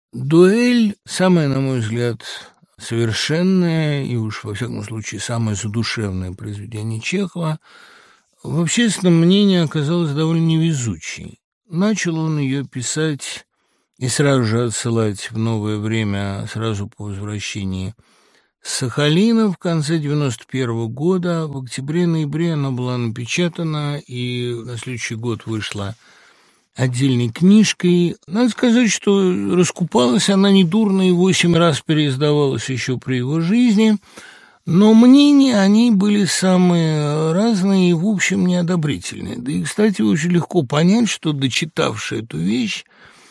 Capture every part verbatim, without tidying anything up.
«Дуэль» — самое, на мой взгляд, совершенное и уж, во всяком случае, самое задушевное произведение Чехова. В общественном мнении оказалось довольно невезучей. Начал он ее писать и сразу же отсылать в новое время, сразу по возвращении с Сахалина в конце девяносто первого года. В октябре-ноябре она была напечатана и на следующий год вышла отдельной книжкой. Надо сказать, что раскупалась она недурно и восемь раз переиздавалась еще при его жизни, но мнения о ней были самые разные и, в общем, неодобрительные. Да и, кстати, очень легко понять, что, дочитавший эту вещь,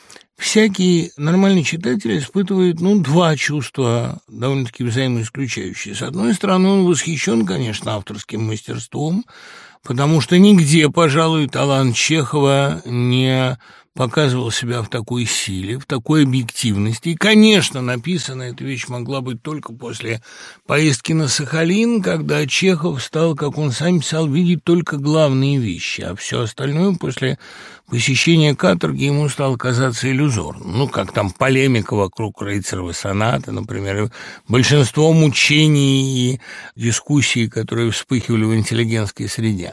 всякий нормальный читатель испытывает, ну, два чувства, довольно-таки взаимоисключающие. С одной стороны, он восхищен, конечно, авторским мастерством, потому что нигде, пожалуй, талант Чехова не показывал себя в такой силе, в такой объективности. И, конечно, написана эта вещь могла быть только после поездки на Сахалин, когда Чехов стал, как он сам писал, видеть только главные вещи, а все остальное после посещения каторги ему стало казаться иллюзорным. Ну, как там полемика вокруг Рейцеровой сонаты, например, большинство мучений и дискуссий, которые вспыхивали в интеллигентской среде.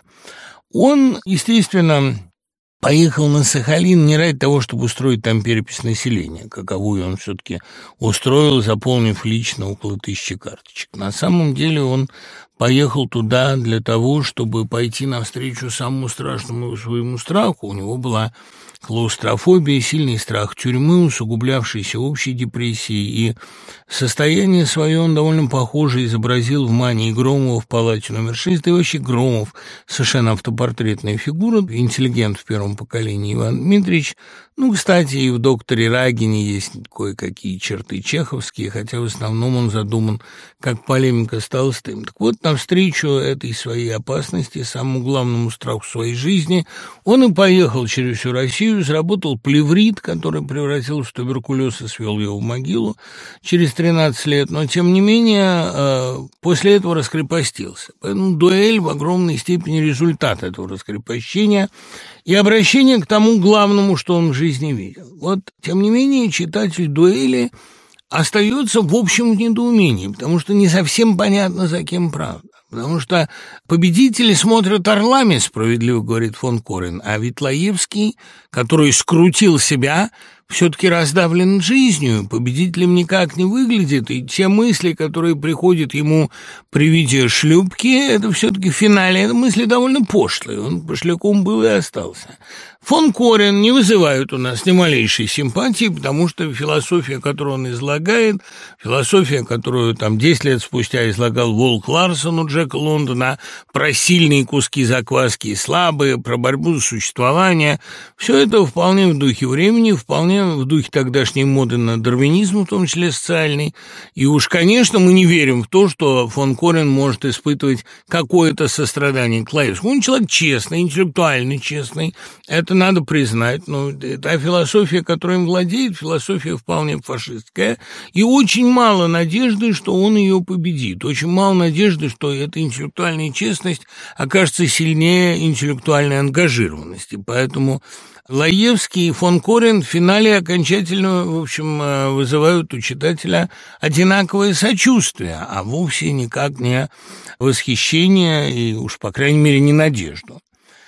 Он, естественно, поехал на Сахалин не ради того, чтобы устроить там перепись населения, каковую он все-таки устроил, заполнив лично около тысячи карточек. На самом деле он поехал туда для того, чтобы пойти навстречу самому страшному своему страху. У него была клаустрофобия, сильный страх тюрьмы, усугублявшийся общей депрессией, и состояние свое он довольно похоже изобразил в «Мании Громова» в палате номер шесть, да и вообще Громов совершенно автопортретная фигура, интеллигент в первом поколении Иван Дмитриевич. Ну, кстати, и в «Докторе Рагине» есть кое-какие черты чеховские, хотя в основном он задуман как полемика с Толстым. Так вот, навстречу этой своей опасности, самому главному страху своей жизни, он и поехал через всю Россию, заработал плеврит, который превратился в туберкулез и свел его в могилу через тринадцать лет, но, тем не менее, после этого раскрепостился. Поэтому «Дуэль» в огромной степени результат этого раскрепощения и обращение к тому главному, что он в жизни видел. Вот, тем не менее, читатель «Дуэли» остается в общем в недоумении, потому что не совсем понятно, за кем правда. Потому что победители смотрят орлами, справедливо говорит фон Корен, а ведь Лаевский, который скрутил себя, все-таки раздавлен жизнью, победителем никак не выглядит, и те мысли, которые приходят ему при виде шлюпки, это все-таки в финале, это мысли довольно пошлые, он пошляком был и остался. Фон Корен не вызывает у нас ни малейшей симпатии, потому что философия, которую он излагает, философия, которую там десять лет спустя излагал Волк Ларсон у Джека Лондона, про сильные куски закваски и слабые, про борьбу за существование, все это вполне в духе времени, вполне в духе тогдашней моды на дарвинизм, в том числе социальный. И уж, конечно, мы не верим в то, что фон Корен может испытывать какое-то сострадание к Лаевскому. Он человек честный, интеллектуально честный, это надо признать, но та философия, которой им владеет, философия вполне фашистская, и очень мало надежды, что он ее победит, очень мало надежды, что эта интеллектуальная честность окажется сильнее интеллектуальной ангажированности, поэтому Лаевский и фон Корен в финале окончательно, в общем, вызывают у читателя одинаковое сочувствие, а вовсе никак не восхищение и уж, по крайней мере, не надежду.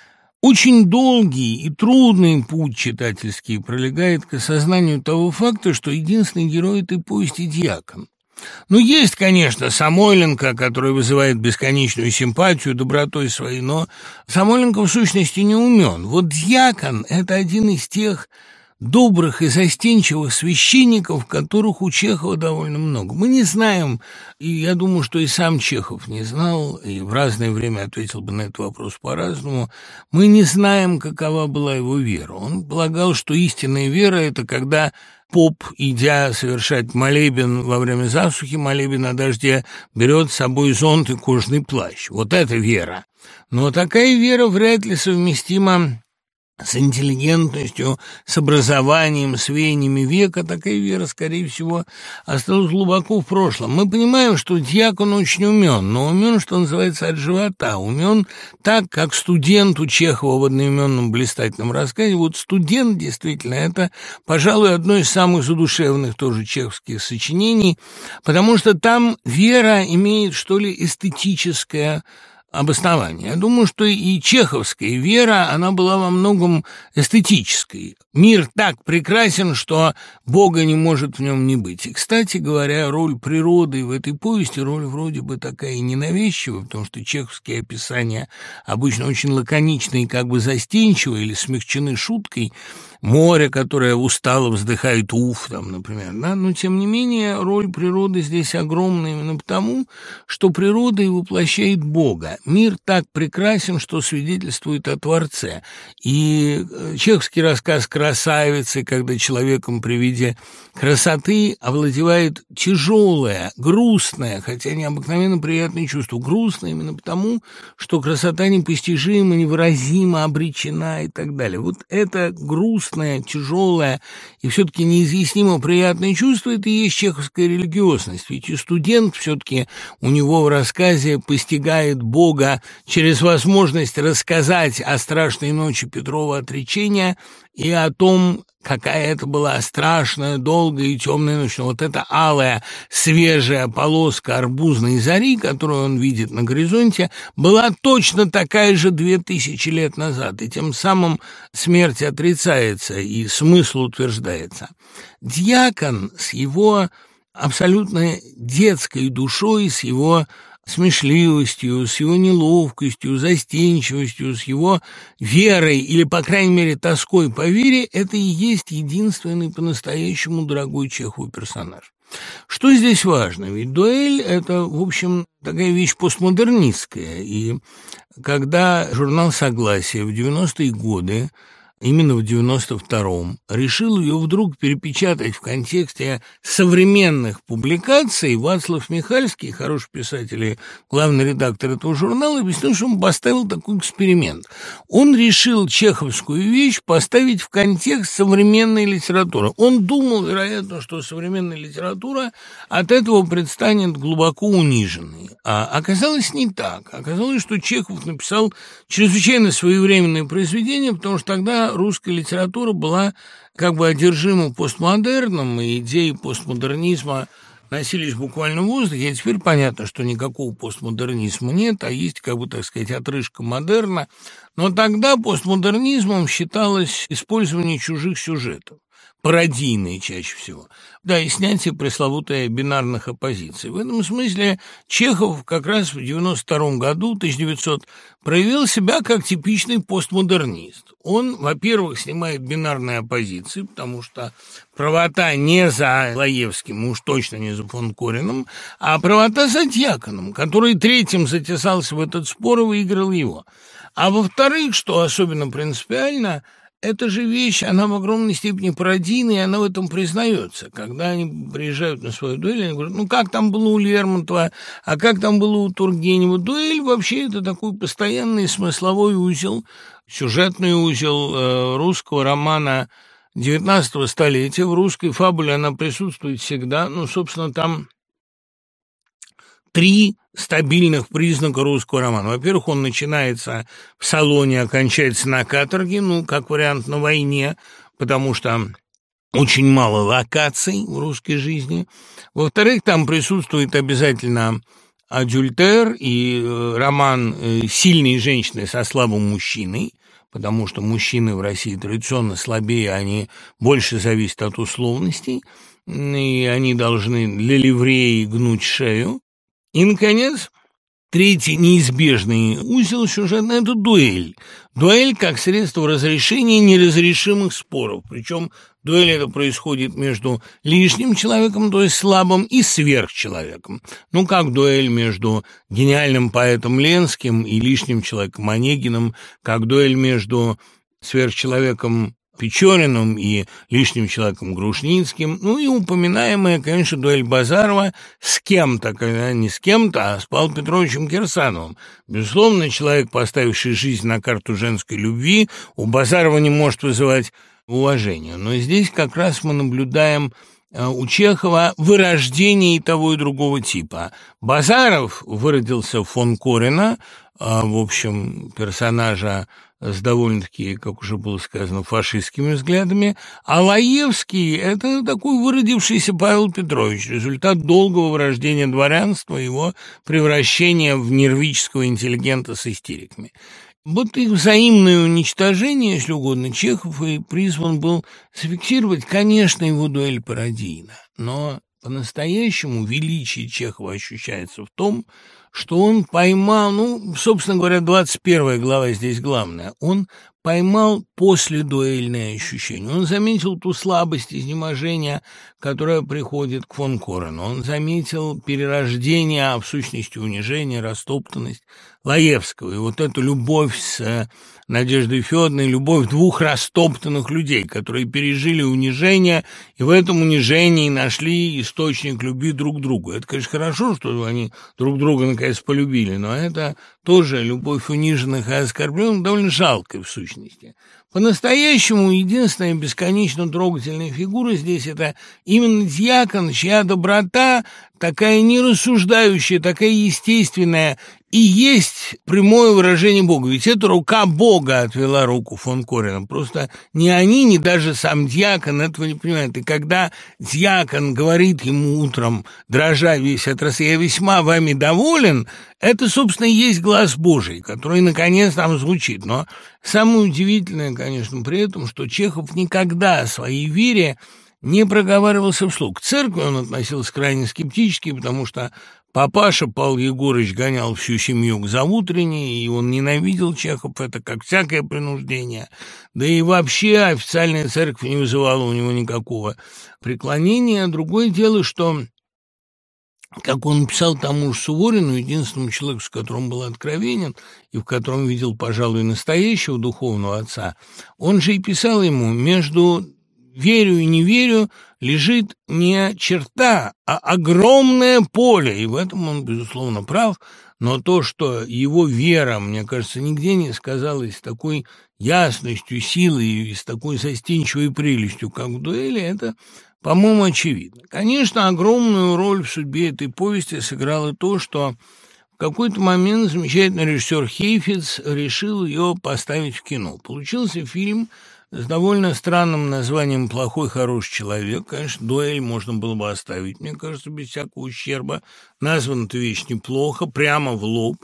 Очень долгий и трудный путь читательский пролегает к осознанию того факта, что единственный герой этой повести – дьякон. Ну, есть, конечно, Самойленко, который вызывает бесконечную симпатию добротой своей, но Самойленко в сущности не умен. Вот дьякон – это один из тех добрых и застенчивых священников, которых у Чехова довольно много. Мы не знаем, и я думаю, что и сам Чехов не знал, и в разное время ответил бы на этот вопрос по-разному, мы не знаем, какова была его вера. Он полагал, что истинная вера – это когда поп, идя совершать молебен во время засухи, молебен о дожде, берет с собой зонт и кожаный плащ. Вот это вера. Но такая вера вряд ли совместима с интеллигентностью, с образованием, с веяниями века, такая вера, скорее всего, осталась глубоко в прошлом. Мы понимаем, что дьякон очень умен, но умен, что называется, от живота. Умен так, как студент у Чехова в одноименном блистательном рассказе. Вот студент, действительно, это, пожалуй, одно из самых задушевных тоже чеховских сочинений, потому что там вера имеет, что ли, эстетическое обоснование. Я думаю, что и чеховская вера, она была во многом эстетической. Мир так прекрасен, что Бога не может в нем не быть. И, кстати говоря, роль природы в этой повести, роль вроде бы такая ненавязчивая, потому что чеховские описания обычно очень лаконичны и как бы застенчивы или смягчены шуткой. Море, которое устало вздыхает, уф, там, например, да? Но, тем не менее, роль природы здесь огромна именно потому, что природа и воплощает Бога. Мир так прекрасен, что свидетельствует о Творце. И чеховский рассказ «Красавицы», когда человеком при виде красоты овладевает тяжелое, грустное, хотя необыкновенно приятное чувство. Грустное именно потому, что красота непостижима, невыразима, обречена и так далее. Вот это грустное, тяжелое и все-таки неизъяснимо приятное чувство — это и есть чеховская религиозность. Ведь и студент все-таки у него в рассказе постигает Бога через возможность рассказать о страшной ночи Петрова отречения и о том, какая это была страшная, долгая и темная ночь. Но вот эта алая, свежая полоска арбузной зари, которую он видит на горизонте, была точно такая же две тысячи лет назад, и тем самым смерть отрицается и смысл утверждается. Дьякон с его абсолютно детской душой, с его смешливостью, с его неловкостью, застенчивостью, с его верой или, по крайней мере, тоской по вере, это и есть единственный по-настоящему дорогой Чехову персонаж. Что здесь важно? Ведь дуэль – это, в общем, такая вещь постмодернистская, и когда журнал «Согласие» в девяностые годы, именно в девяносто втором, решил ее вдруг перепечатать в контексте современных публикаций, Вацлав Михальский, хороший писатель и главный редактор этого журнала, объяснил, что он поставил такой эксперимент. Он решил чеховскую вещь поставить в контекст современной литературы. Он думал, вероятно, что современная литература от этого предстанет глубоко униженной. А оказалось не так. Оказалось, что Чехов написал чрезвычайно своевременное произведение, потому что тогда русская литература была как бы одержима постмодерном, и идеи постмодернизма носились буквально в воздухе, и теперь понятно, что никакого постмодернизма нет, а есть, как бы, так сказать, отрыжка модерна. Но тогда постмодернизмом считалось использование чужих сюжетов, пародийные чаще всего, да, и снятие пресловутой бинарных оппозиций. В этом смысле Чехов как раз в девяносто втором году, тысяча девятисотом, проявил себя как типичный постмодернист. Он, во-первых, снимает бинарные оппозиции, потому что правота не за Лаевским, уж точно не за фон Кориным, а правота за Дьяконом, который третьим затесался в этот спор и выиграл его. А во-вторых, что особенно принципиально, эта же вещь, она в огромной степени пародийная, и она в этом признается. Когда они приезжают на свою дуэль, они говорят, ну, как там было у Лермонтова, а как там было у Тургенева. Дуэль вообще это такой постоянный смысловой узел, сюжетный узел э, русского романа девятнадцатого столетия. В русской фабуле она присутствует всегда. Ну, собственно, там три стабильных признака русского романа. Во-первых, он начинается в салоне, окончается на каторге, ну, как вариант, на войне, потому что очень мало локаций в русской жизни. Во-вторых, там присутствует обязательно адюльтер и роман сильной женщины со слабым мужчиной, потому что мужчины в России традиционно слабее, они больше зависят от условностей, и они должны для ливреи гнуть шею. И, наконец, третий неизбежный узел сюжетный – это дуэль. Дуэль как средство разрешения неразрешимых споров. Причем дуэль это происходит между лишним человеком, то есть слабым, и сверхчеловеком. Ну, как дуэль между гениальным поэтом Ленским и лишним человеком Онегиным, как дуэль между сверхчеловеком Печориным и лишним человеком Грушницким, ну и упоминаемая, конечно, дуэль Базарова с кем-то, когда не с кем-то, а с Павлом Петровичем Кирсановым. Безусловно, человек, поставивший жизнь на карту женской любви, у Базарова не может вызывать уважения. Но здесь как раз мы наблюдаем у Чехова вырождение и того, и другого типа. Базаров выродился в фон Корена, в общем, персонажа с довольно-таки, как уже было сказано, фашистскими взглядами, а Лаевский – это такой выродившийся Павел Петрович, результат долгого вырождения дворянства, его превращения в нервического интеллигента с истериками. Вот их взаимное уничтожение, если угодно, Чехов и призван был зафиксировать, конечно, его дуэль пародийна, но по-настоящему величие Чехова ощущается в том, что он поймал, ну, собственно говоря, двадцать первая глава здесь главная, он поймал последуэльное ощущение. Он заметил ту слабость, изнеможения, которая приходит к фон Корену. Он заметил перерождение, а в сущности унижение, растоптанность Лаевского. И вот эту любовь с Надеждой Федоровной, любовь двух растоптанных людей, которые пережили унижение, и в этом унижении нашли источник любви друг к другу. Это, конечно, хорошо, что они друг друга наконец полюбили, но это тоже любовь униженных и оскорбленных довольно жалкая в сущности. По-настоящему единственная бесконечно трогательная фигура здесь – это именно дьякон, чья доброта такая нерассуждающая, такая естественная, и есть прямое выражение Бога. Ведь это рука Бога отвела руку фон Корена. Просто ни они, ни даже сам дьякон этого не понимают. И когда дьякон говорит ему утром, дрожа весь от росы, «Я весьма вами доволен», это, собственно, и есть глаз Божий, который, наконец, там звучит. Но самое удивительное, конечно, при этом, что Чехов никогда о своей вере не проговаривался вслух. К церкви он относился крайне скептически, потому что папаша Павел Егорович гонял всю семью к заутренней, и он ненавидел Чехов, это как всякое принуждение. Да и вообще официальная церковь не вызывала у него никакого преклонения. Другое дело, что, как он писал тому же Суворину, единственному человеку, с которым был откровенен, и в котором видел, пожалуй, настоящего духовного отца, он же и писал ему: между верю и не верю лежит не черта, а огромное поле, и в этом он, безусловно, прав, но то, что его вера, мне кажется, нигде не сказалась с такой ясностью, силой и с такой застенчивой прелестью, как в дуэли, это, по-моему, очевидно. Конечно, огромную роль в судьбе этой повести сыграло то, что в какой-то момент замечательный режиссер Хейфиц решил ее поставить в кино. Получился фильм с довольно странным названием «Плохой, хороший человек». Конечно, дуэль можно было бы оставить, мне кажется, без всякого ущерба. Названа-то вещь неплохо, прямо в лоб.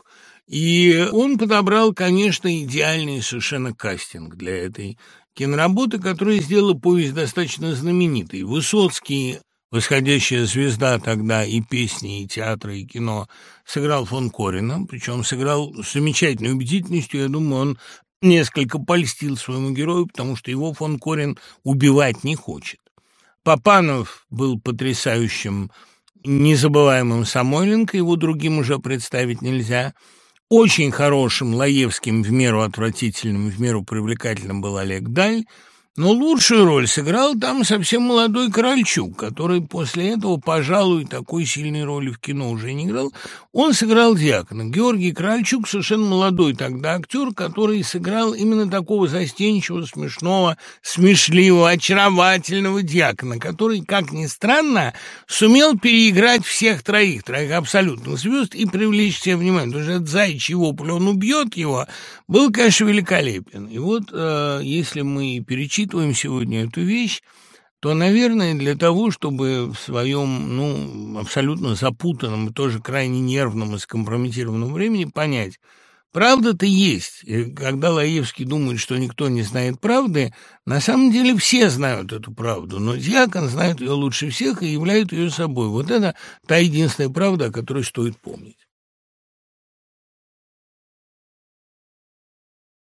И он подобрал, конечно, идеальный совершенно кастинг для этой киноработы, которая сделала повесть достаточно знаменитой. Высоцкий, восходящая звезда тогда и песни, и театра, и кино, сыграл фон Корена, причем сыграл с замечательной убедительностью. Я думаю, он несколько польстил своему герою, потому что его фон Корен убивать не хочет. Папанов был потрясающим, незабываемым Самойленко, его другим уже представить нельзя. Очень хорошим Лаевским, в меру отвратительным, в меру привлекательным был Олег Даль. Но лучшую роль сыграл там совсем молодой Корольчук, который после этого, пожалуй, такой сильной роли в кино уже не играл. Он сыграл дьякона. Георгий Корольчук совершенно молодой тогда актер, который сыграл именно такого застенчивого, смешного, смешливого, очаровательного дьякона, который, как ни странно, сумел переиграть всех троих, троих абсолютных звезд и привлечь все внимание. Потому что этот заячий вопль, он убьет его, был, конечно, великолепен. И вот, э, если мы перечитываем сегодня эту вещь, то, наверное, для того, чтобы в своем, ну, абсолютно запутанном и тоже крайне нервном и скомпрометированном времени понять, правда-то есть. И когда Лаевский думает, что никто не знает правды, на самом деле все знают эту правду, но дьякон знает ее лучше всех и являет ее собой. Вот это та единственная правда, о которой стоит помнить.